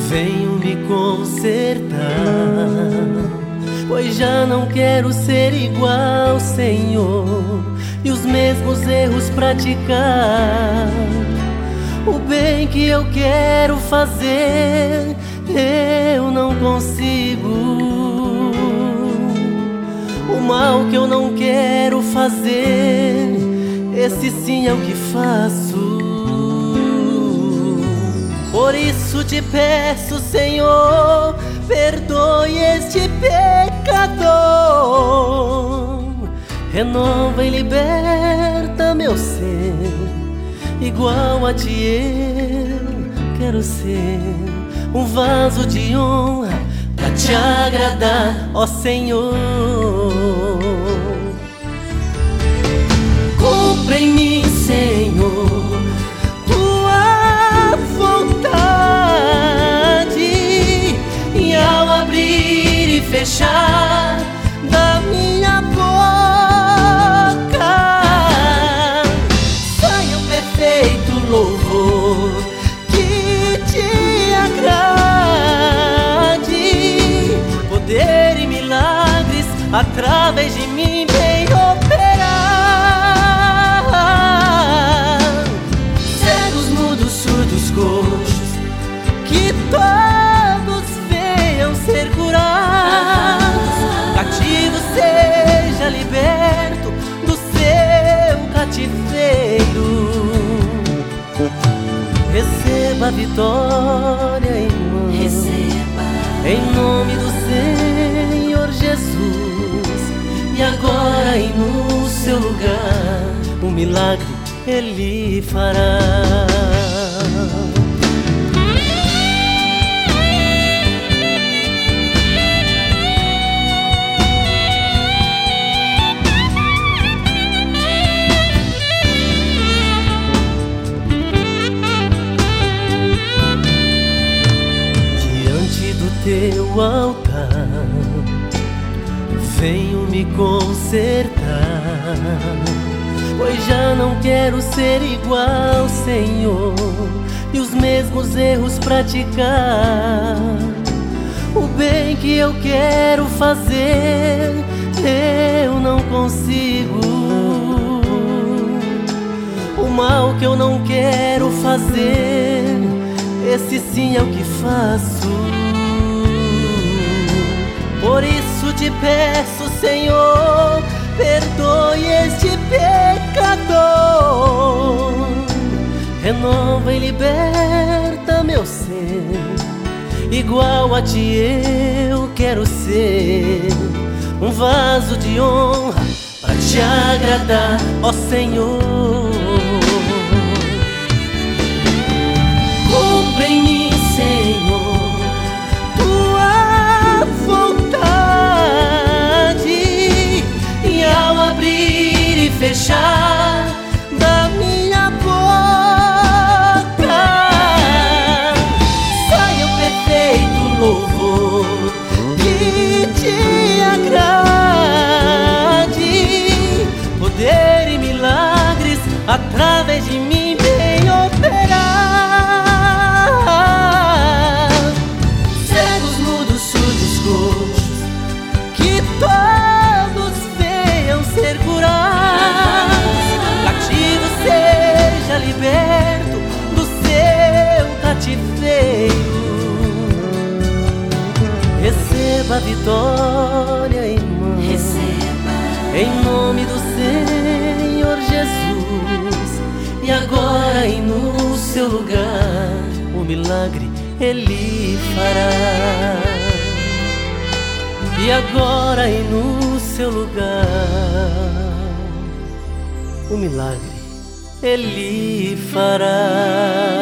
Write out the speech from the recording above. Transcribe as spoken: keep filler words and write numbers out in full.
Venho me consertar, pois já não quero ser igual, Senhor, e os mesmos erros praticar. O bem que eu quero fazer, eu não consigo. O mal que eu não quero fazer, esse sim é o que faço. Por isso te peço, Senhor, perdoe este pecador. Renova e liberta meu ser, igual a ti eu quero ser. Um vaso de honra pra te agradar, ó Senhor. Cumpra em mim, Senhor, tua vontade, e ao abrir e fechar da minha boca saia um perfeito louvor que te agrade. Poder e milagres através de mim vem operar. Cegos, mudos, surdos, coxos, que todos venham ser curados. Cativo seja liberto do seu cativeiro. Receba a vitória, irmão. Receba. Em nome do Senhor Jesus. E agora e no seu lugar, um milagre Ele fará. Teu altar, venho me consertar, pois já não quero ser igual, Senhor, e os mesmos erros praticar. O bem que eu quero fazer, eu não consigo. O mal que eu não quero fazer, esse sim é o que faço. Por isso te peço, Senhor, perdoe este pecador. Renova e liberta meu ser, igual a ti eu quero ser. Um vaso de honra pra te agradar, ó Senhor. Cumpra em mim, Senhor, tua vontade, e ao abrir e fechar da minha boca saia um perfeito louvor que te agrade. Poder e milagres através de mim vem operar. Cegos, mudos, surdos, coxos, que todos venham ser curados. Cativo seja liberto do seu cativeiro. Receba a vitória, irmão. Receba. Em nome do Senhor Jesus. E agora e no seu lugar, o milagre Ele fará. E agora e no seu lugar, o milagre Ele fará.